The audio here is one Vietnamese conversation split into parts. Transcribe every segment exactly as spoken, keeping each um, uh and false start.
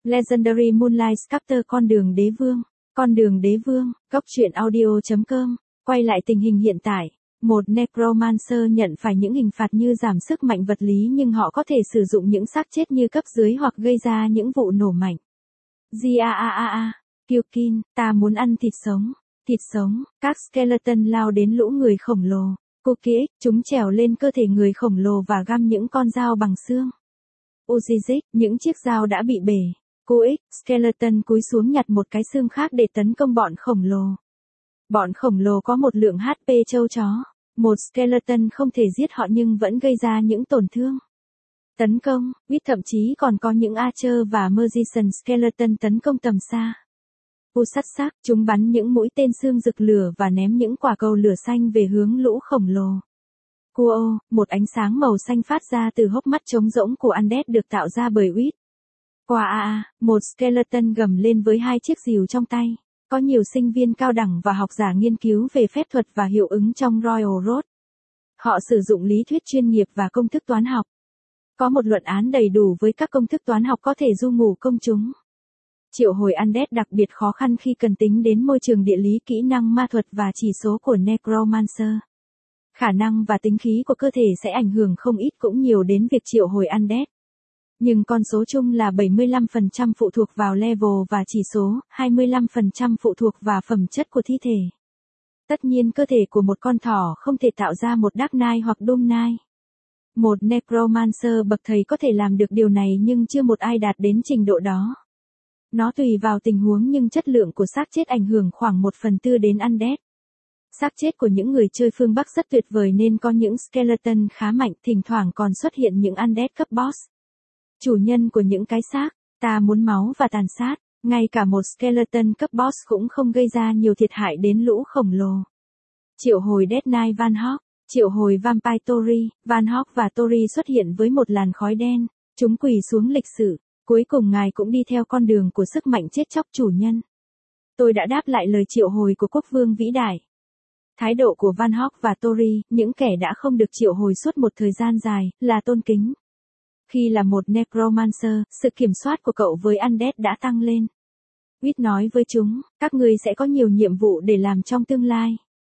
Legendary Moonlight Sculptor con đường đế vương. Con đường đế vương, góc truyện audio.com, quay lại tình hình hiện tại. Một Necromancer nhận phải những hình phạt như giảm sức mạnh vật lý nhưng họ có thể sử dụng những xác chết như cấp dưới hoặc gây ra những vụ nổ mạnh. Giaaaa, Kyukin, ta muốn ăn thịt sống. Thịt sống, các skeleton lao đến lũ người khổng lồ. Cookie, chúng trèo lên cơ thể người khổng lồ và găm những con dao bằng xương. Uzizik, những chiếc dao đã bị bể. Kuik, skeleton cúi xuống nhặt một cái xương khác để tấn công bọn khổng lồ. Bọn khổng lồ có một lượng hát pê trâu chó. Một skeleton không thể giết họ nhưng vẫn gây ra những tổn thương. Tấn công, Wit thậm chí còn có những Archer và Magician skeleton tấn công tầm xa. U sắt sắc, chúng bắn những mũi tên xương rực lửa và ném những quả cầu lửa xanh về hướng lũ khổng lồ. Kuo, một ánh sáng màu xanh phát ra từ hốc mắt trống rỗng của Undead được tạo ra bởi Wit. Qua a, một skeleton gầm lên với hai chiếc rìu trong tay. Có nhiều sinh viên cao đẳng và học giả nghiên cứu về phép thuật và hiệu ứng trong Royal Road. Họ sử dụng lý thuyết chuyên nghiệp và công thức toán học. Có một luận án đầy đủ với các công thức toán học có thể du ngủ công chúng. Triệu hồi Undead đặc biệt khó khăn khi cần tính đến môi trường địa lý, kỹ năng ma thuật và chỉ số của Necromancer. Khả năng và tính khí của cơ thể sẽ ảnh hưởng không ít cũng nhiều đến việc triệu hồi Undead. Nhưng con số chung là bảy mươi lăm phần trăm phụ thuộc vào level và chỉ số, hai mươi lăm phần trăm phụ thuộc vào phẩm chất của thi thể. Tất nhiên cơ thể của một con thỏ không thể tạo ra một Dark Knight hoặc Doom Knight. Một Necromancer bậc thầy có thể làm được điều này nhưng chưa một ai đạt đến trình độ đó. Nó tùy vào tình huống nhưng chất lượng của xác chết ảnh hưởng khoảng một phần tư đến Undead. Xác chết của những người chơi phương Bắc rất tuyệt vời nên có những skeleton khá mạnh, thỉnh thoảng còn xuất hiện những Undead cấp boss. Chủ nhân của những cái xác, ta muốn máu và tàn sát, ngay cả một skeleton cấp boss cũng không gây ra nhiều thiệt hại đến lũ khổng lồ. Triệu hồi Dead Knight Van Hawk, triệu hồi Vampire Tori, Van Hawk và Tori xuất hiện với một làn khói đen, chúng quỳ xuống lịch sử, cuối cùng ngài cũng đi theo con đường của sức mạnh chết chóc chủ nhân. Tôi đã đáp lại lời triệu hồi của quốc vương vĩ đại. Thái độ của Van Hawk và Tori, những kẻ đã không được triệu hồi suốt một thời gian dài, là tôn kính. Khi là một Necromancer, sự kiểm soát của cậu với Undead đã tăng lên. Wit nói với chúng, các ngươi sẽ có nhiều nhiệm vụ để làm trong tương lai.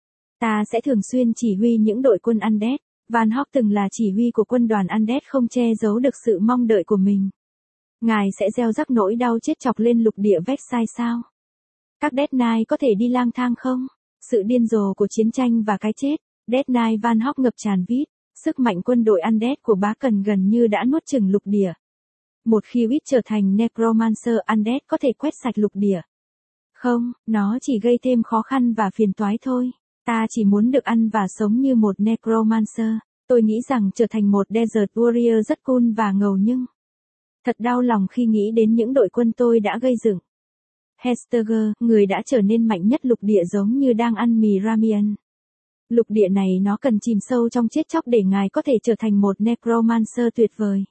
Ta sẽ thường xuyên chỉ huy những đội quân Undead. Van Hawk từng là chỉ huy của quân đoàn Undead không che giấu được sự mong đợi của mình. Ngài sẽ gieo rắc nỗi đau chết chọc lên lục địa Vexai sao? Các Dead Knight có thể đi lang thang không? Sự điên rồ của chiến tranh và cái chết. Dead Knight Van Hawk ngập tràn vít. Sức mạnh quân đội Undead của bá cần gần như đã nuốt chửng lục địa. Một khi Wit trở thành Necromancer, Undead có thể quét sạch lục địa. Không, nó chỉ gây thêm khó khăn và phiền toái thôi. Ta chỉ muốn được ăn và sống như một Necromancer. Tôi nghĩ rằng trở thành một Desert Warrior rất cool và ngầu nhưng... Thật đau lòng khi nghĩ đến những đội quân tôi đã gây dựng. Hesteger, người đã trở nên mạnh nhất lục địa giống như đang ăn mì ramen. Lục địa này nó cần chìm sâu trong chết chóc để ngài có thể trở thành một Necromancer tuyệt vời.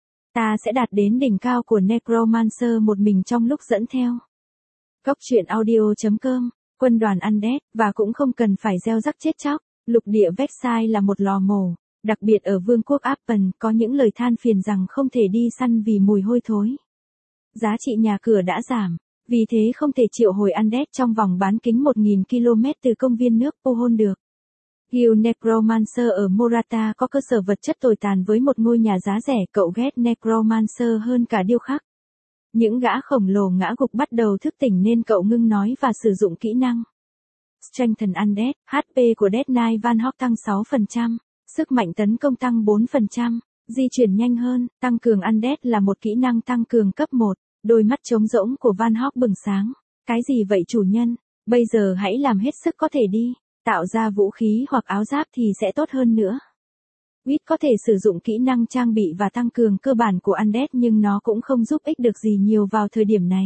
Ta sẽ đạt đến đỉnh cao của Necromancer một mình trong lúc dẫn theo. Góc truyện audio.com, quân đoàn Undead, và cũng không cần phải gieo rắc chết chóc. Lục địa Vexai là một lò mổ. Đặc biệt ở vương quốc Appen có những lời than phiền rằng không thể đi săn vì mùi hôi thối. Giá trị nhà cửa đã giảm, vì thế không thể triệu hồi Undead trong vòng bán kính một nghìn ki lô mét từ công viên nước Pohon được. Guild Necromancer ở Morata có cơ sở vật chất tồi tàn với một ngôi nhà giá rẻ. Cậu ghét Necromancer hơn cả điêu khắc. Những gã khổng lồ ngã gục bắt đầu thức tỉnh nên cậu ngưng nói và sử dụng kỹ năng. Strengthen Undead, hát pê của Dead Knight Van Hawk tăng sáu phần trăm. Sức mạnh tấn công tăng bốn phần trăm, di chuyển nhanh hơn, tăng cường Undead là một kỹ năng tăng cường cấp một, đôi mắt trống rỗng của Van Hawk bừng sáng. Cái gì vậy chủ nhân? Bây giờ hãy làm hết sức có thể đi, tạo ra vũ khí hoặc áo giáp thì sẽ tốt hơn nữa. Wit có thể sử dụng kỹ năng trang bị và tăng cường cơ bản của Undead nhưng nó cũng không giúp ích được gì nhiều vào thời điểm này.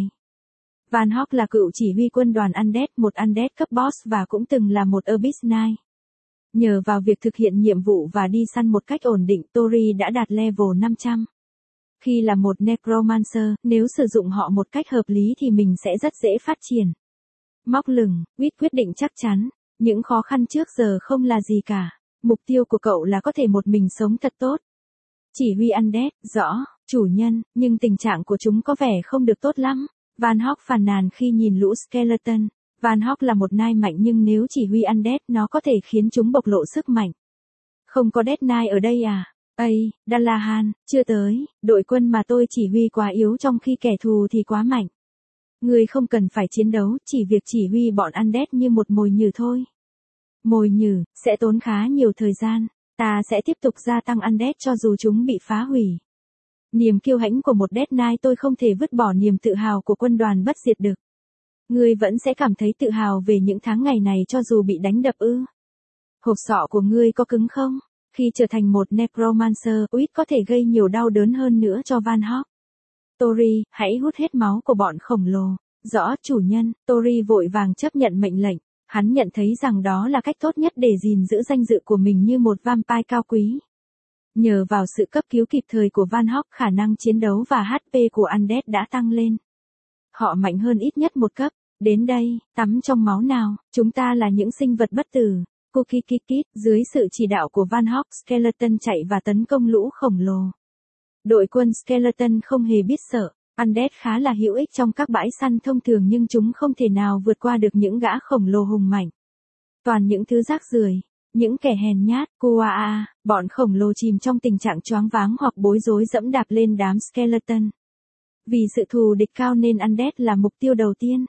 Van Hawk là cựu chỉ huy quân đoàn Undead, một Undead cấp boss và cũng từng là một Abyss Knight. Nhờ vào việc thực hiện nhiệm vụ và đi săn một cách ổn định, Tori đã đạt level năm trăm. Khi là một Necromancer, nếu sử dụng họ một cách hợp lý thì mình sẽ rất dễ phát triển. Móc lửng, Wit quyết định chắc chắn, những khó khăn trước giờ không là gì cả. Mục tiêu của cậu là có thể một mình sống thật tốt. Chỉ huy Undead, rõ. Chủ nhân, nhưng tình trạng của chúng có vẻ không được tốt lắm. Van Hawk phàn nàn khi nhìn lũ skeleton. Van Hawk là một nai mạnh nhưng nếu chỉ huy undead nó có thể khiến chúng bộc lộ sức mạnh. Không có Death Knight ở đây à? Ây, Dalahan, chưa tới, đội quân mà tôi chỉ huy quá yếu trong khi kẻ thù thì quá mạnh. Ngươi không cần phải chiến đấu, chỉ việc chỉ huy bọn undead như một mồi nhử thôi. Mồi nhử, sẽ tốn khá nhiều thời gian, ta sẽ tiếp tục gia tăng undead cho dù chúng bị phá hủy. Niềm kiêu hãnh của một Death Knight tôi không thể vứt bỏ niềm tự hào của quân đoàn bất diệt được. Ngươi vẫn sẽ cảm thấy tự hào về những tháng ngày này cho dù bị đánh đập ư. Hộp sọ của ngươi có cứng không? Khi trở thành một Necromancer, Wit có thể gây nhiều đau đớn hơn nữa cho Van Hawk. Tori, hãy hút hết máu của bọn khổng lồ. Rõ, chủ nhân. Tori vội vàng chấp nhận mệnh lệnh. Hắn nhận thấy rằng đó là cách tốt nhất để gìn giữ danh dự của mình như một vampire cao quý. Nhờ vào sự cấp cứu kịp thời của Van Hawk, khả năng chiến đấu và hát pê của Undead đã tăng lên. Họ mạnh hơn ít nhất một cấp. Đến đây, tắm trong máu nào, chúng ta là những sinh vật bất tử. Cookie Kikit, dưới sự chỉ đạo của Van Hawk, Skeleton chạy và tấn công lũ khổng lồ. Đội quân Skeleton không hề biết sợ. Undead khá là hữu ích trong các bãi săn thông thường nhưng chúng không thể nào vượt qua được những gã khổng lồ hùng mạnh. Toàn những thứ rác rưởi, những kẻ hèn nhát, Kuaa, bọn khổng lồ chìm trong tình trạng choáng váng hoặc bối rối dẫm đạp lên đám Skeleton. Vì sự thù địch cao nên Undead là mục tiêu đầu tiên.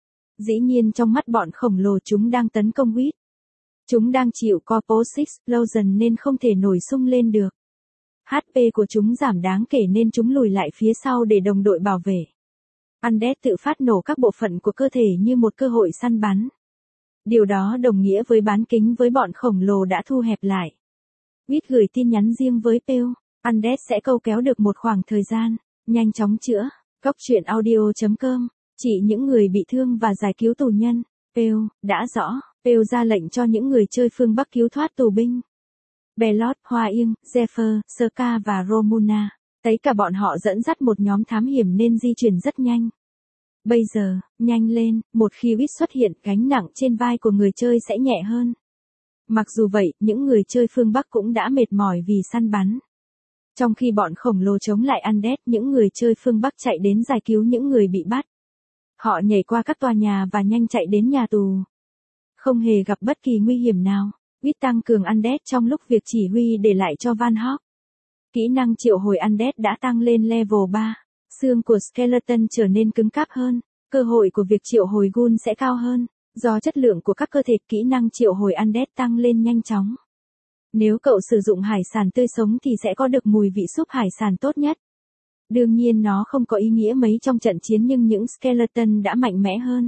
Dĩ nhiên trong mắt bọn khổng lồ chúng đang tấn công Wit. Chúng đang chịu Corposis Explosion nên không thể nổi sung lên được. hát pê của chúng giảm đáng kể nên chúng lùi lại phía sau để đồng đội bảo vệ. Undead tự phát nổ các bộ phận của cơ thể như một cơ hội săn bắn. Điều đó đồng nghĩa với bán kính với bọn khổng lồ đã thu hẹp lại. Wit gửi tin nhắn riêng với Pale. Undead sẽ câu kéo được một khoảng thời gian. Nhanh chóng chữa. Góc truyện audio chấm com. Chỉ những người bị thương và giải cứu tù nhân. Pale, đã rõ. Pale ra lệnh cho những người chơi phương Bắc cứu thoát tù binh. Belot, Hoa Yên, Zephyr, Serka và Romuna. Thấy cả bọn họ dẫn dắt một nhóm thám hiểm nên di chuyển rất nhanh. Bây giờ, nhanh lên, một khi Wit xuất hiện, gánh nặng trên vai của người chơi sẽ nhẹ hơn. Mặc dù vậy, những người chơi phương Bắc cũng đã mệt mỏi vì săn bắn. Trong khi bọn khổng lồ chống lại Undead, những người chơi phương Bắc chạy đến giải cứu những người bị bắt. Họ nhảy qua các tòa nhà và nhanh chạy đến nhà tù. Không hề gặp bất kỳ nguy hiểm nào. Wit tăng cường Undead trong lúc việc chỉ huy để lại cho Van Hawk. Kỹ năng triệu hồi Undead đã tăng lên level ba. Xương của Skeleton trở nên cứng cáp hơn. Cơ hội của việc triệu hồi Ghoul sẽ cao hơn. Do chất lượng của các cơ thể, kỹ năng triệu hồi Undead tăng lên nhanh chóng. Nếu cậu sử dụng hải sản tươi sống thì sẽ có được mùi vị súp hải sản tốt nhất. Đương nhiên nó không có ý nghĩa mấy trong trận chiến nhưng những Skeleton đã mạnh mẽ hơn.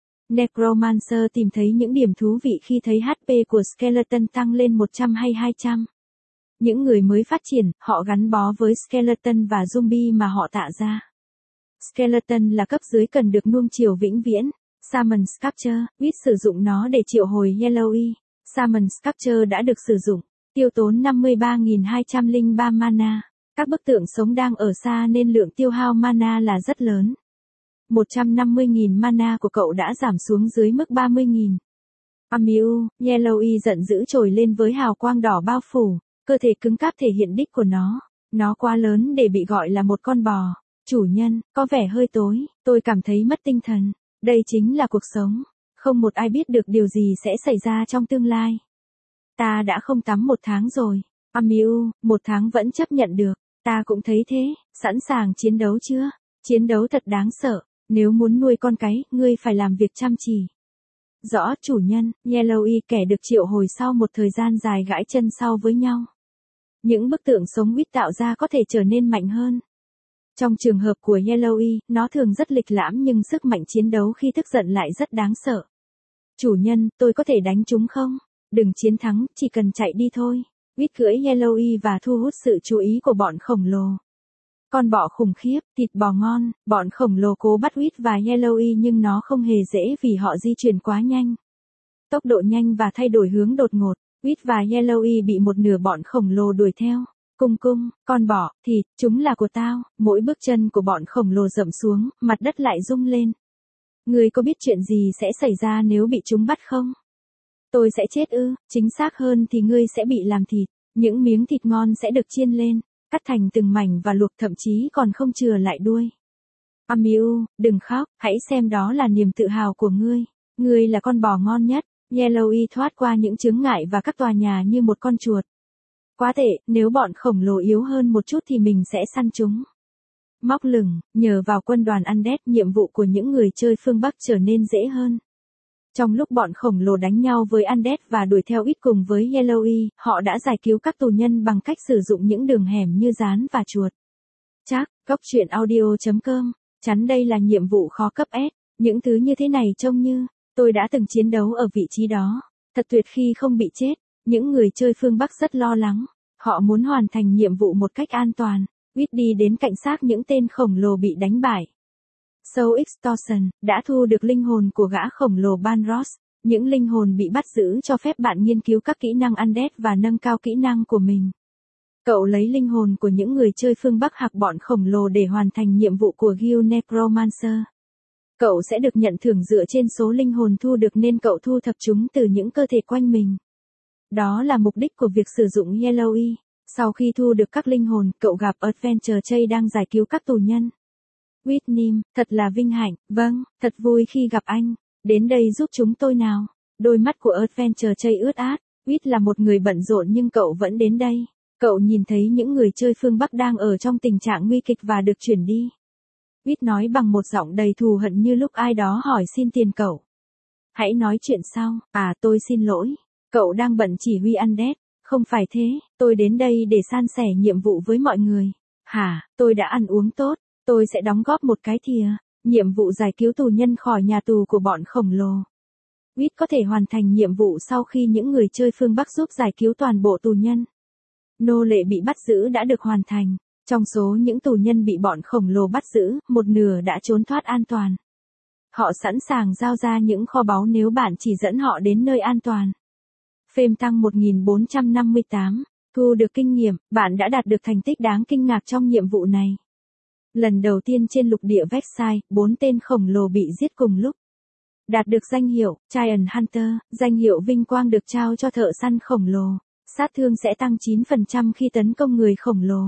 Necromancer tìm thấy những điểm thú vị khi thấy hát pê của Skeleton tăng lên một trăm hay hai trăm. Những người mới phát triển, họ gắn bó với Skeleton và Zombie mà họ tạo ra. Skeleton là cấp dưới cần được nuông chiều vĩnh viễn. Summon Sculpture, Wit sử dụng nó để triệu hồi Yellowy. Summon Sculpture đã được sử dụng, tiêu tốn năm mươi ba nghìn hai trăm lẻ ba mana. Các bức tượng sống đang ở xa nên lượng tiêu hao mana là rất lớn. một trăm năm mươi nghìn mana của cậu đã giảm xuống dưới mức ba mươi nghìn. Amiu, Yellowy giận dữ trồi lên với hào quang đỏ bao phủ, cơ thể cứng cáp thể hiện đích của nó. Nó quá lớn để bị gọi là một con bò. Chủ nhân, có vẻ hơi tối, tôi cảm thấy mất tinh thần. Đây chính là cuộc sống. Không một ai biết được điều gì sẽ xảy ra trong tương lai. Ta đã không tắm một tháng rồi. Amiu, một tháng vẫn chấp nhận được. Ta cũng thấy thế, sẵn sàng chiến đấu chưa? Chiến đấu thật đáng sợ. Nếu muốn nuôi con cái, ngươi phải làm việc chăm chỉ. Rõ, chủ nhân. Yellowy kẻ được triệu hồi sau một thời gian dài gãi chân sau với nhau. Những bức tượng sống Wit tạo ra có thể trở nên mạnh hơn. Trong trường hợp của Yellowy, nó thường rất lịch lãm nhưng sức mạnh chiến đấu khi tức giận lại rất đáng sợ. Chủ nhân, tôi có thể đánh chúng không? Đừng chiến thắng, chỉ cần chạy đi thôi. Wit cưỡi Yellowy và thu hút sự chú ý của bọn khổng lồ. Con bọ khủng khiếp, thịt bò ngon, bọn khổng lồ cố bắt Wit và Yellowy nhưng nó không hề dễ vì họ di chuyển quá nhanh. Tốc độ nhanh và thay đổi hướng đột ngột, Wit và Yellowy bị một nửa bọn khổng lồ đuổi theo. Cung cung, con bọ, thịt, chúng là của tao. Mỗi bước chân của bọn khổng lồ dậm xuống, mặt đất lại rung lên. Ngươi có biết chuyện gì sẽ xảy ra nếu bị chúng bắt không? Tôi sẽ chết ư, chính xác hơn thì ngươi sẽ bị làm thịt. Những miếng thịt ngon sẽ được chiên lên. cắt thành từng mảnh và luộc, thậm chí còn không chừa lại đuôi. Amiu, đừng khóc, hãy xem đó là niềm tự hào của ngươi. Ngươi là con bò ngon nhất. Yellowy thoát qua những chướng ngại và các tòa nhà như một con chuột. Quá tệ, nếu bọn khổng lồ yếu hơn một chút thì mình sẽ săn chúng. Móc lửng, nhờ vào quân đoàn Undead, nhiệm vụ của những người chơi phương Bắc trở nên dễ hơn. Trong lúc bọn khổng lồ đánh nhau với Undead và đuổi theo ít cùng với Yellowy, họ đã giải cứu các tù nhân bằng cách sử dụng những đường hẻm như rán và chuột. Chắc, Cốc truyện audio chấm com, chắn đây là nhiệm vụ khó cấp S, những thứ như thế này trông như, tôi đã từng chiến đấu ở vị trí đó. Thật tuyệt khi không bị chết, những người chơi phương Bắc rất lo lắng, họ muốn hoàn thành nhiệm vụ một cách an toàn. Quýt đi đến cạnh xác những tên khổng lồ bị đánh bại. Soul Extortion đã thu được linh hồn của gã khổng lồ Banros. Những linh hồn bị bắt giữ cho phép bạn nghiên cứu các kỹ năng Undead và nâng cao kỹ năng của mình. Cậu lấy linh hồn của những người chơi phương Bắc hoặc bọn khổng lồ để hoàn thành nhiệm vụ của Guild Necromancer. Cậu sẽ được nhận thưởng dựa trên số linh hồn thu được nên cậu thu thập chúng từ những cơ thể quanh mình. Đó là mục đích của việc sử dụng Yellowy. Sau khi thu được các linh hồn, cậu gặp Adventure Chase đang giải cứu các tù nhân. Whitney, thật là vinh hạnh, vâng, thật vui khi gặp anh. Đến đây giúp chúng tôi nào. Đôi mắt của Adventure Chase ướt át. Whit là một người bận rộn nhưng cậu vẫn đến đây. Cậu nhìn thấy những người chơi phương Bắc đang ở trong tình trạng nguy kịch và được chuyển đi. Whit nói bằng một giọng đầy thù hận như lúc ai đó hỏi xin tiền cậu. Hãy nói chuyện sau. À, tôi xin lỗi. Cậu đang bận chỉ huy Undead. Không phải thế, tôi đến đây để san sẻ nhiệm vụ với mọi người. Hả, tôi đã ăn uống tốt, tôi sẽ đóng góp một cái thìa. Nhiệm vụ giải cứu tù nhân khỏi nhà tù của bọn khổng lồ. Whit có thể hoàn thành nhiệm vụ sau khi những người chơi phương Bắc giúp giải cứu toàn bộ tù nhân. Nô lệ bị bắt giữ đã được hoàn thành. Trong số những tù nhân bị bọn khổng lồ bắt giữ, một nửa đã trốn thoát an toàn. Họ sẵn sàng giao ra những kho báu nếu bạn chỉ dẫn họ đến nơi an toàn. Phêm tăng một nghìn bốn trăm năm mươi tám, thu được kinh nghiệm, bạn đã đạt được thành tích đáng kinh ngạc trong nhiệm vụ này. Lần đầu tiên trên lục địa Vexai, bốn tên khổng lồ bị giết cùng lúc. Đạt được danh hiệu, Giant Hunter, danh hiệu vinh quang được trao cho thợ săn khổng lồ. Sát thương sẽ tăng chín phần trăm khi tấn công người khổng lồ.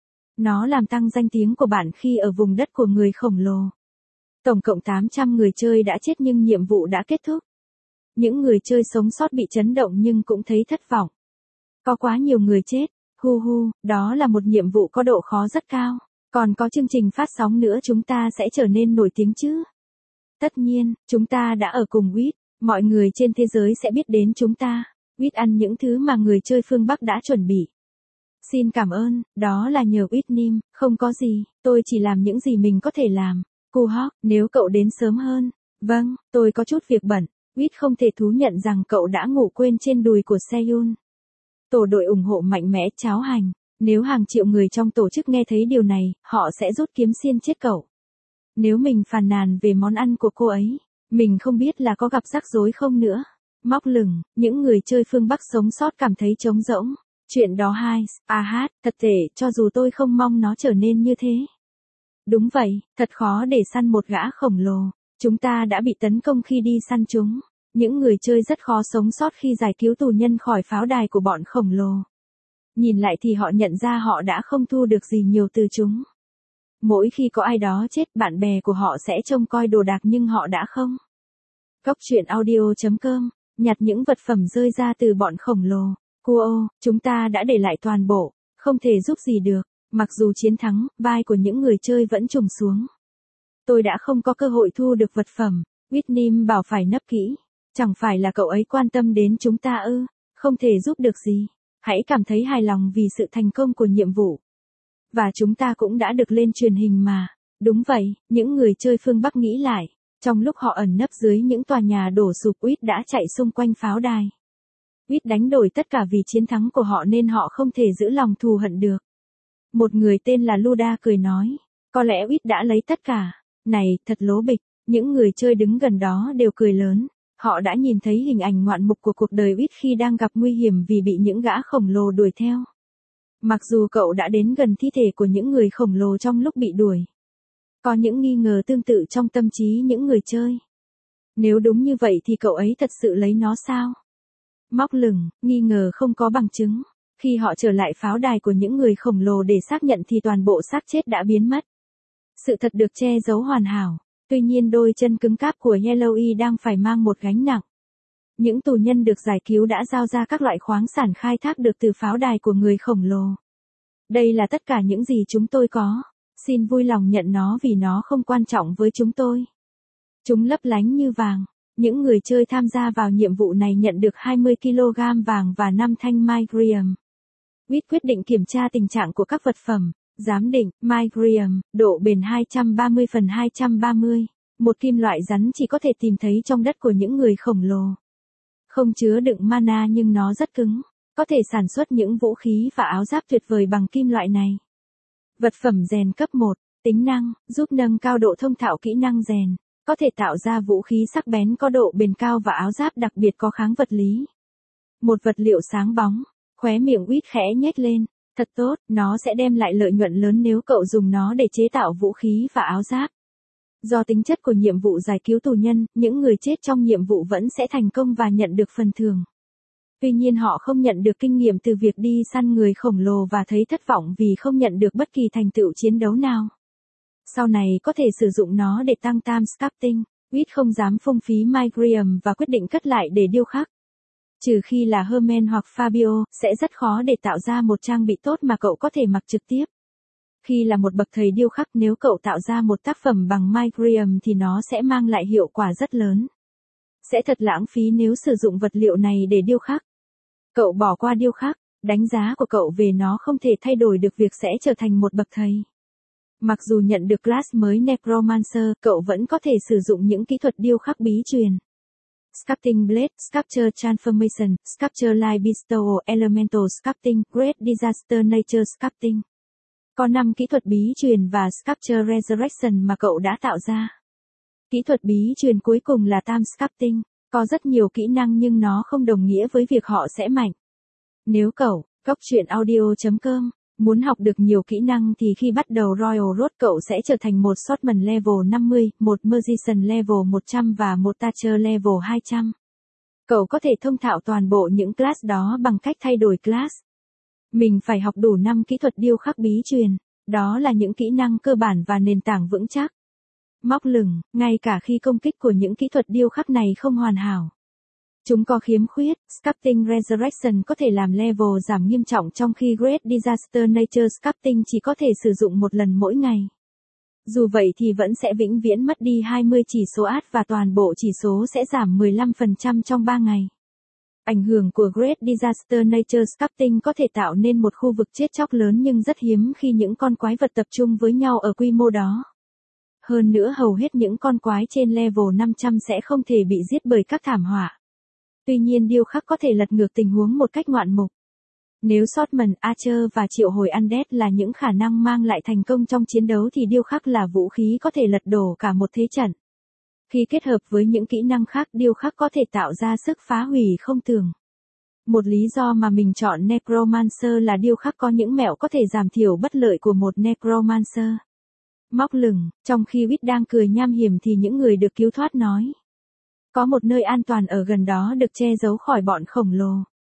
Nó làm tăng danh tiếng của bạn khi ở vùng đất của người khổng lồ. Tổng cộng tám trăm người chơi đã chết nhưng nhiệm vụ đã kết thúc. Những người chơi sống sót bị chấn động nhưng cũng thấy thất vọng. Có quá nhiều người chết, hu hu, đó là một nhiệm vụ có độ khó rất cao. Còn có chương trình phát sóng nữa chúng ta sẽ trở nên nổi tiếng chứ? Tất nhiên, chúng ta đã ở cùng Whit, mọi người trên thế giới sẽ biết đến chúng ta. Whit ăn những thứ mà người chơi phương Bắc đã chuẩn bị. Xin cảm ơn, đó là nhờ Whitney, không có gì, tôi chỉ làm những gì mình có thể làm. Cô Hawk, nếu cậu đến sớm hơn. Vâng, tôi có chút việc bận. Whit không thể thú nhận rằng cậu đã ngủ quên trên đùi của Seoul. Tổ đội ủng hộ mạnh mẽ cháo hành. Nếu hàng triệu người trong tổ chức nghe thấy điều này, họ sẽ rút kiếm xiên chết cậu. Nếu mình phàn nàn về món ăn của cô ấy, mình không biết là có gặp rắc rối không nữa. Móc lửng, những người chơi phương Bắc sống sót cảm thấy trống rỗng. Chuyện đó hai, à hát, thật tệ, cho dù tôi không mong nó trở nên như thế. Đúng vậy, thật khó để săn một gã khổng lồ. Chúng ta đã bị tấn công khi đi săn chúng. Những người chơi rất khó sống sót khi giải cứu tù nhân khỏi pháo đài của bọn khổng lồ. Nhìn lại thì họ nhận ra họ đã không thu được gì nhiều từ chúng. Mỗi khi có ai đó chết, bạn bè của họ sẽ trông coi đồ đạc nhưng họ đã không. Cốc truyện audio chấm com, nhặt những vật phẩm rơi ra từ bọn khổng lồ. Cuo, chúng ta đã để lại toàn bộ, không thể giúp gì được. Mặc dù chiến thắng, vai của những người chơi vẫn trùng xuống. Tôi đã không có cơ hội thu được vật phẩm. Whitney bảo phải nấp kỹ. Chẳng phải là cậu ấy quan tâm đến chúng ta ư? Không thể giúp được gì. Hãy cảm thấy hài lòng vì sự thành công của nhiệm vụ. Và chúng ta cũng đã được lên truyền hình mà. Đúng vậy, những người chơi phương Bắc nghĩ lại. Trong lúc họ ẩn nấp dưới những tòa nhà đổ sụp, Whit đã chạy xung quanh pháo đài. Whit đánh đổi tất cả vì chiến thắng của họ nên họ không thể giữ lòng thù hận được. Một người tên là Luda cười nói. Có lẽ Whit đã lấy tất cả. Này, thật lố bịch. Những người chơi đứng gần đó đều cười lớn. Họ đã nhìn thấy hình ảnh ngoạn mục của cuộc đời Whit khi đang gặp nguy hiểm vì bị những gã khổng lồ đuổi theo. Mặc dù cậu đã đến gần thi thể của những người khổng lồ trong lúc bị đuổi. Có những nghi ngờ tương tự trong tâm trí những người chơi. Nếu đúng như vậy thì cậu ấy thật sự lấy nó sao? Móc lửng, nghi ngờ không có bằng chứng. Khi họ trở lại pháo đài của những người khổng lồ để xác nhận thì toàn bộ xác chết đã biến mất. Sự thật được che giấu hoàn hảo. Tuy nhiên đôi chân cứng cáp của Yellowy đang phải mang một gánh nặng. Những tù nhân được giải cứu đã giao ra các loại khoáng sản khai thác được từ pháo đài của người khổng lồ. Đây là tất cả những gì chúng tôi có. Xin vui lòng nhận nó vì nó không quan trọng với chúng tôi. Chúng lấp lánh như vàng. Những người chơi tham gia vào nhiệm vụ này nhận được hai mươi ki lô gam vàng và năm thanh micrium. Reed quyết định kiểm tra tình trạng của các vật phẩm. Giám định, micrium, độ bền hai trăm ba mươi phần hai trăm ba mươi. Một kim loại rắn chỉ có thể tìm thấy trong đất của những người khổng lồ. Không chứa đựng mana nhưng nó rất cứng. Có thể sản xuất những vũ khí và áo giáp tuyệt vời bằng kim loại này. Vật phẩm rèn cấp một. Tính năng, giúp nâng cao độ thông thạo kỹ năng rèn. Có thể tạo ra vũ khí sắc bén có độ bền cao và áo giáp đặc biệt có kháng vật lý. Một vật liệu sáng bóng. Khóe miệng Reed khẽ nhếch lên. Thật tốt, nó sẽ đem lại lợi nhuận lớn nếu cậu dùng nó để chế tạo vũ khí và áo giáp. Do tính chất của nhiệm vụ giải cứu tù nhân, những người chết trong nhiệm vụ vẫn sẽ thành công và nhận được phần thưởng. Tuy nhiên họ không nhận được kinh nghiệm từ việc đi săn người khổng lồ và thấy thất vọng vì không nhận được bất kỳ thành tựu chiến đấu nào. Sau này có thể sử dụng nó để tăng time sculpting. Reed không dám phung phí micrium và quyết định cất lại để điêu khắc. Trừ khi là Herman hoặc Fabio, sẽ rất khó để tạo ra một trang bị tốt mà cậu có thể mặc trực tiếp. Khi là một bậc thầy điêu khắc, nếu cậu tạo ra một tác phẩm bằng micrium thì nó sẽ mang lại hiệu quả rất lớn. Sẽ thật lãng phí nếu sử dụng vật liệu này để điêu khắc. Cậu bỏ qua điêu khắc, đánh giá của cậu về nó không thể thay đổi được việc sẽ trở thành một bậc thầy. Mặc dù nhận được class mới Necromancer, cậu vẫn có thể sử dụng những kỹ thuật điêu khắc bí truyền. Sculpting Blade, Sculpture Transformation, Sculpture Light Bestow, Elemental Sculpting, Great Disaster Nature Sculpting. Có năm kỹ thuật bí truyền và Sculpture Resurrection mà cậu đã tạo ra. Kỹ thuật bí truyền cuối cùng là Time Sculpting. Có rất nhiều kỹ năng nhưng nó không đồng nghĩa với việc họ sẽ mạnh. Nếu cậu, góc truyện audio chấm com, muốn học được nhiều kỹ năng thì khi bắt đầu Royal Road cậu sẽ trở thành một Swordman level năm mươi, một Magician level một trăm và một Thatcher level hai trăm. Cậu có thể thông thạo toàn bộ những class đó bằng cách thay đổi class. Mình phải học đủ năm kỹ thuật điêu khắc bí truyền, đó là những kỹ năng cơ bản và nền tảng vững chắc. Móc lửng, ngay cả khi công kích của những kỹ thuật điêu khắc này không hoàn hảo. Chúng có khiếm khuyết, Sculpting Resurrection có thể làm level giảm nghiêm trọng trong khi Great Disaster Nature Sculpting chỉ có thể sử dụng một lần mỗi ngày. Dù vậy thì vẫn sẽ vĩnh viễn mất đi hai mươi chỉ số át và toàn bộ chỉ số sẽ giảm mười lăm phần trăm trong ba ngày. Ảnh hưởng của Great Disaster Nature Sculpting có thể tạo nên một khu vực chết chóc lớn nhưng rất hiếm khi những con quái vật tập trung với nhau ở quy mô đó. Hơn nữa hầu hết những con quái trên level năm trăm sẽ không thể bị giết bởi các thảm họa. Tuy nhiên điêu khắc có thể lật ngược tình huống một cách ngoạn mục. Nếu Swordman, Archer và triệu hồi Undead là những khả năng mang lại thành công trong chiến đấu thì điêu khắc là vũ khí có thể lật đổ cả một thế trận. Khi kết hợp với những kỹ năng khác, điêu khắc có thể tạo ra sức phá hủy không tưởng. Một lý do mà mình chọn Necromancer là điêu khắc có những mẹo có thể giảm thiểu bất lợi của một Necromancer. Móc lửng, trong khi Reed đang cười nham hiểm thì những người được cứu thoát nói. Có một nơi an toàn ở gần đó được che giấu khỏi bọn khổng lồ.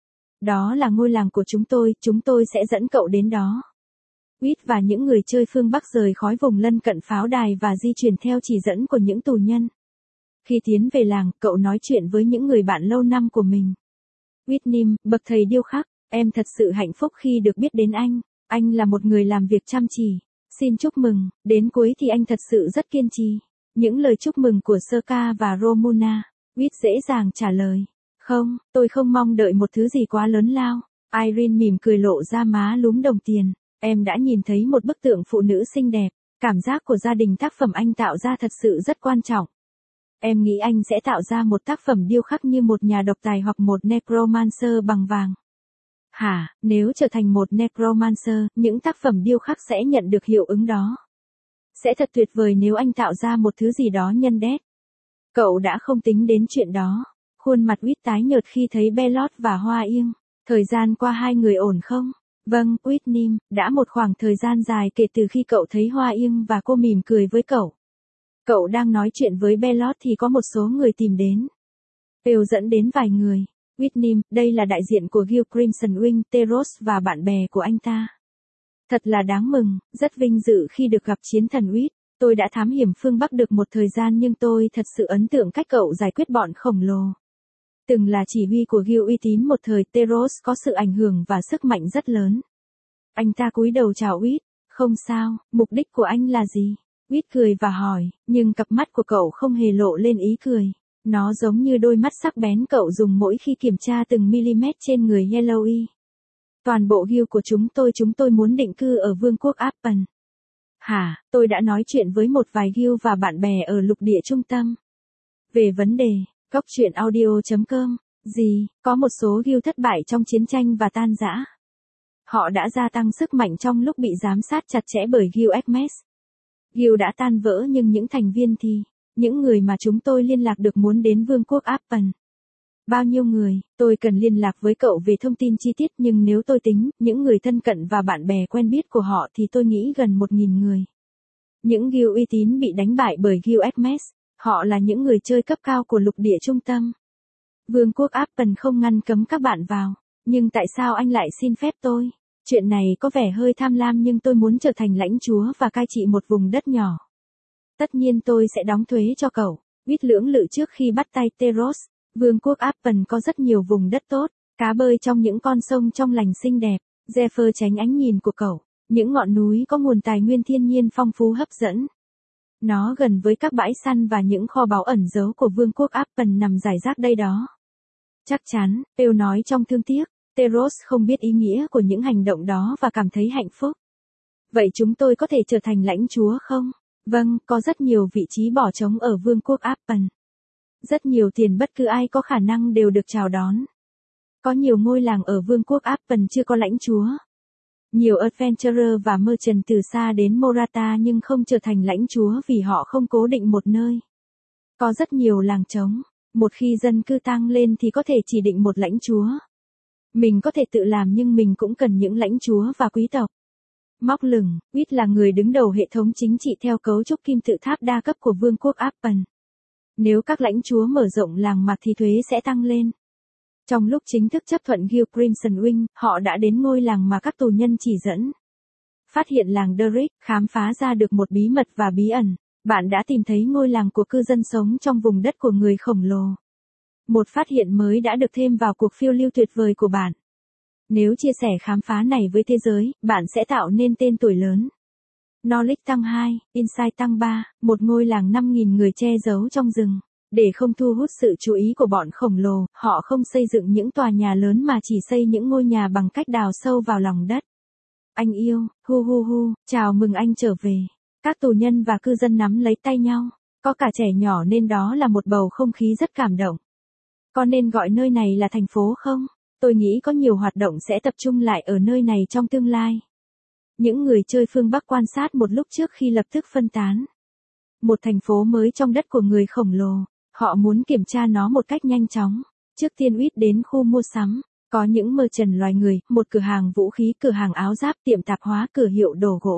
Đó là ngôi làng của chúng tôi, chúng tôi sẽ dẫn cậu đến đó. Reed và những người chơi phương Bắc rời khỏi vùng lân cận pháo đài và di chuyển theo chỉ dẫn của những tù nhân. Khi tiến về làng, cậu nói chuyện với những người bạn lâu năm của mình. Whitney, bậc thầy điêu khắc, em thật sự hạnh phúc khi được biết đến anh. Anh là một người làm việc chăm chỉ. Xin chúc mừng, đến cuối thì anh thật sự rất kiên trì. Những lời chúc mừng của Serka và Romuna. Reed dễ dàng trả lời. Không, tôi không mong đợi một thứ gì quá lớn lao. Irene mỉm cười lộ ra má lúm đồng tiền. Em đã nhìn thấy một bức tượng phụ nữ xinh đẹp. Cảm giác của gia đình tác phẩm anh tạo ra thật sự rất quan trọng. Em nghĩ anh sẽ tạo ra một tác phẩm điêu khắc như một nhà độc tài hoặc một Necromancer bằng vàng. Hả, nếu trở thành một Necromancer, những tác phẩm điêu khắc sẽ nhận được hiệu ứng đó. Sẽ thật tuyệt vời nếu anh tạo ra một thứ gì đó nhân đét. Cậu đã không tính đến chuyện đó. Khuôn mặt Reed tái nhợt khi thấy Bellot và Hoa Yên. Thời gian qua hai người ổn không? Vâng, Whitney, đã một khoảng thời gian dài kể từ khi cậu thấy Hoa Yên và cô mỉm cười với cậu. Cậu đang nói chuyện với Bellot thì có một số người tìm đến. Bell dẫn đến vài người. Whitney, đây là đại diện của Gil Crimson Wing, Teros và bạn bè của anh ta. Thật là đáng mừng, rất vinh dự khi được gặp chiến thần Whit. Tôi đã thám hiểm phương Bắc được một thời gian nhưng tôi thật sự ấn tượng cách cậu giải quyết bọn khổng lồ. Từng là chỉ huy của Gil uy tín một thời, Teros có sự ảnh hưởng và sức mạnh rất lớn. Anh ta cúi đầu chào Whit. Không sao, mục đích của anh là gì? Whit cười và hỏi, nhưng cặp mắt của cậu không hề lộ lên ý cười. Nó giống như đôi mắt sắc bén cậu dùng mỗi khi kiểm tra từng mm trên người Yellowy. Toàn bộ Gil của chúng tôi chúng tôi muốn định cư ở vương quốc Appen. Hả, tôi đã nói chuyện với một vài Gil và bạn bè ở lục địa trung tâm. Về vấn đề, cốc truyện audio chấm com, gì, có một số Gil thất bại trong chiến tranh và tan rã. Họ đã gia tăng sức mạnh trong lúc bị giám sát chặt chẽ bởi Gil Ekmes. Gil đã tan vỡ nhưng những thành viên thì, những người mà chúng tôi liên lạc được muốn đến vương quốc Appen. Bao nhiêu người, tôi cần liên lạc với cậu về thông tin chi tiết nhưng nếu tôi tính, những người thân cận và bạn bè quen biết của họ thì tôi nghĩ gần một nghìn người. Những Gil uy tín bị đánh bại bởi Gil Ekmes, họ là những người chơi cấp cao của lục địa trung tâm. Vương quốc Appen không ngăn cấm các bạn vào, nhưng tại sao anh lại xin phép tôi? Chuyện này có vẻ hơi tham lam nhưng tôi muốn trở thành lãnh chúa và cai trị một vùng đất nhỏ. Tất nhiên tôi sẽ đóng thuế cho cậu. Whit lưỡng lự trước khi bắt tay Teros. Vương quốc Appen có rất nhiều vùng đất tốt, cá bơi trong những con sông trong lành xinh đẹp. Zephyr tránh ánh nhìn của cậu. Những ngọn núi có nguồn tài nguyên thiên nhiên phong phú hấp dẫn. Nó gần với các bãi săn và những kho báu ẩn giấu của vương quốc Appen nằm rải rác đây đó. Chắc chắn, Pale nói trong thương tiếc. Teros không biết ý nghĩa của những hành động đó và cảm thấy hạnh phúc. Vậy chúng tôi có thể trở thành lãnh chúa không? Vâng, có rất nhiều vị trí bỏ trống ở vương quốc Appen. Rất nhiều tiền bất cứ ai có khả năng đều được chào đón. Có nhiều ngôi làng ở vương quốc Appen chưa có lãnh chúa. Nhiều adventurer và merchant từ xa đến Morata nhưng không trở thành lãnh chúa vì họ không cố định một nơi. Có rất nhiều làng trống. Một khi dân cư tăng lên thì có thể chỉ định một lãnh chúa. Mình có thể tự làm nhưng mình cũng cần những lãnh chúa và quý tộc. Móc lửng, Whit là người đứng đầu hệ thống chính trị theo cấu trúc kim tự tháp đa cấp của vương quốc Appen. Nếu các lãnh chúa mở rộng làng mạc thì thuế sẽ tăng lên. Trong lúc chính thức chấp thuận Gil Crimson Wing, họ đã đến ngôi làng mà các tù nhân chỉ dẫn. Phát hiện làng Derrick, khám phá ra được một bí mật và bí ẩn. Bạn đã tìm thấy ngôi làng của cư dân sống trong vùng đất của người khổng lồ. Một phát hiện mới đã được thêm vào cuộc phiêu lưu tuyệt vời của bạn. Nếu chia sẻ khám phá này với thế giới, bạn sẽ tạo nên tên tuổi lớn. Knowledge tăng hai, Insight tăng ba, một ngôi làng năm nghìn người che giấu trong rừng. Để không thu hút sự chú ý của bọn khổng lồ, họ không xây dựng những tòa nhà lớn mà chỉ xây những ngôi nhà bằng cách đào sâu vào lòng đất. Anh yêu, hu hu hu, chào mừng anh trở về. Các tù nhân và cư dân nắm lấy tay nhau. Có cả trẻ nhỏ nên đó là một bầu không khí rất cảm động. Có nên gọi nơi này là thành phố không? Tôi nghĩ có nhiều hoạt động sẽ tập trung lại ở nơi này trong tương lai. Những người chơi phương Bắc quan sát một lúc trước khi lập tức phân tán. Một thành phố mới trong đất của người khổng lồ. Họ muốn kiểm tra nó một cách nhanh chóng. Trước tiên Whit đến khu mua sắm. Có những merchant loài người, một cửa hàng vũ khí, cửa hàng áo giáp, tiệm tạp hóa, cửa hiệu đồ gỗ.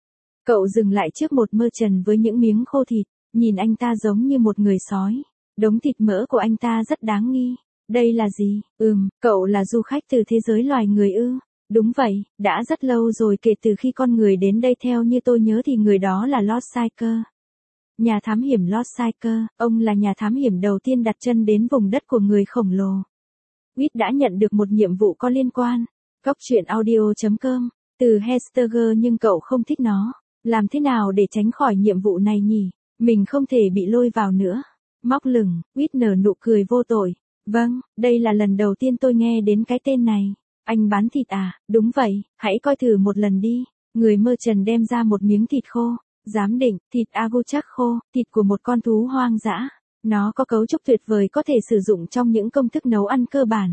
Cậu dừng lại trước một merchant với những miếng khô thịt. Nhìn anh ta giống như một người sói. Đống thịt mỡ của anh ta rất đáng nghi. Đây là gì? Ừm, cậu là du khách từ thế giới loài người ư? Đúng vậy, đã rất lâu rồi kể từ khi con người đến đây theo như tôi nhớ thì người đó là Lord Psyker. Nhà thám hiểm Lord Psyker, ông là nhà thám hiểm đầu tiên đặt chân đến vùng đất của người khổng lồ. Whit đã nhận được một nhiệm vụ có liên quan. Cốc truyện audio chấm com, từ Hesteger nhưng cậu không thích nó. Làm thế nào để tránh khỏi nhiệm vụ này nhỉ? Mình không thể bị lôi vào nữa. Móc lửng, Whit nở nụ cười vô tội. Vâng, đây là lần đầu tiên tôi nghe đến cái tên này. Anh bán thịt à? Đúng vậy, hãy coi thử một lần đi. Người merchant đem ra một miếng thịt khô. Giám định, thịt aguchak khô, thịt của một con thú hoang dã. Nó có cấu trúc tuyệt vời có thể sử dụng trong những công thức nấu ăn cơ bản.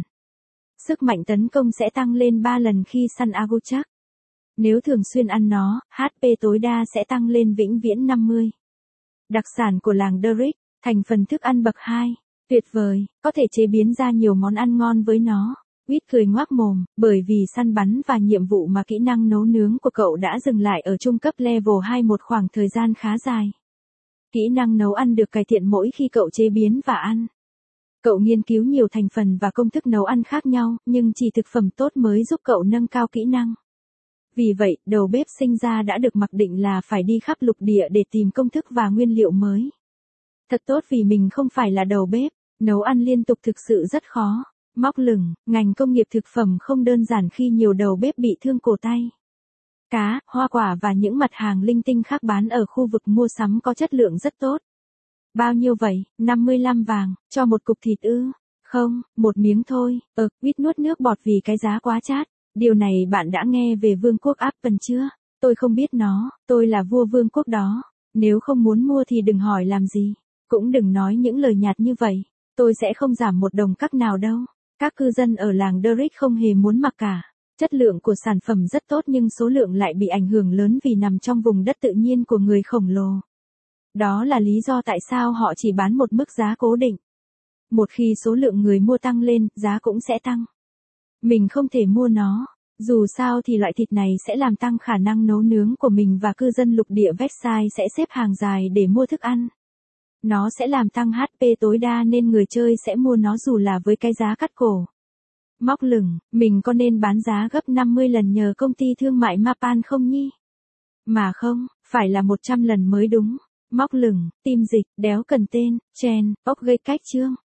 Sức mạnh tấn công sẽ tăng lên ba lần khi săn aguchak. Nếu thường xuyên ăn nó, hát pê tối đa sẽ tăng lên vĩnh viễn năm mươi. Đặc sản của làng Derrick, thành phần thức ăn bậc hai. Tuyệt vời, có thể chế biến ra nhiều món ăn ngon với nó. Whit cười ngoác mồm, bởi vì săn bắn và nhiệm vụ mà kỹ năng nấu nướng của cậu đã dừng lại ở trung cấp level hai một khoảng thời gian khá dài. Kỹ năng nấu ăn được cải thiện mỗi khi cậu chế biến và ăn. Cậu nghiên cứu nhiều thành phần và công thức nấu ăn khác nhau, nhưng chỉ thực phẩm tốt mới giúp cậu nâng cao kỹ năng. Vì vậy, đầu bếp sinh ra đã được mặc định là phải đi khắp lục địa để tìm công thức và nguyên liệu mới. Thật tốt vì mình không phải là đầu bếp, nấu ăn liên tục thực sự rất khó. Móc lửng, ngành công nghiệp thực phẩm không đơn giản khi nhiều đầu bếp bị thương cổ tay. Cá, hoa quả và những mặt hàng linh tinh khác bán ở khu vực mua sắm có chất lượng rất tốt. Bao nhiêu vậy? năm mươi lăm vàng, cho một cục thịt ư? Không, một miếng thôi. Ờ, quýt nuốt nước bọt vì cái giá quá chát. Điều này bạn đã nghe về vương quốc Apple chưa? Tôi không biết nó, tôi là vua vương quốc đó. Nếu không muốn mua thì đừng hỏi làm gì. Cũng đừng nói những lời nhạt như vậy. Tôi sẽ không giảm một đồng các nào đâu. Các cư dân ở làng Derrick không hề muốn mặc cả. Chất lượng của sản phẩm rất tốt nhưng số lượng lại bị ảnh hưởng lớn vì nằm trong vùng đất tự nhiên của người khổng lồ. Đó là lý do tại sao họ chỉ bán một mức giá cố định. Một khi số lượng người mua tăng lên, giá cũng sẽ tăng. Mình không thể mua nó. Dù sao thì loại thịt này sẽ làm tăng khả năng nấu nướng của mình và cư dân lục địa Versailles sẽ xếp hàng dài để mua thức ăn. Nó sẽ làm tăng hát pê tối đa nên người chơi sẽ mua nó dù là với cái giá cắt cổ. Móc lửng, mình có nên bán giá gấp năm mươi lần nhờ công ty thương mại Mapan không nhỉ? Mà không, phải là một trăm lần mới đúng. Móc lửng, tim dịch, đéo cần tên, chen, ốc gây cách chương.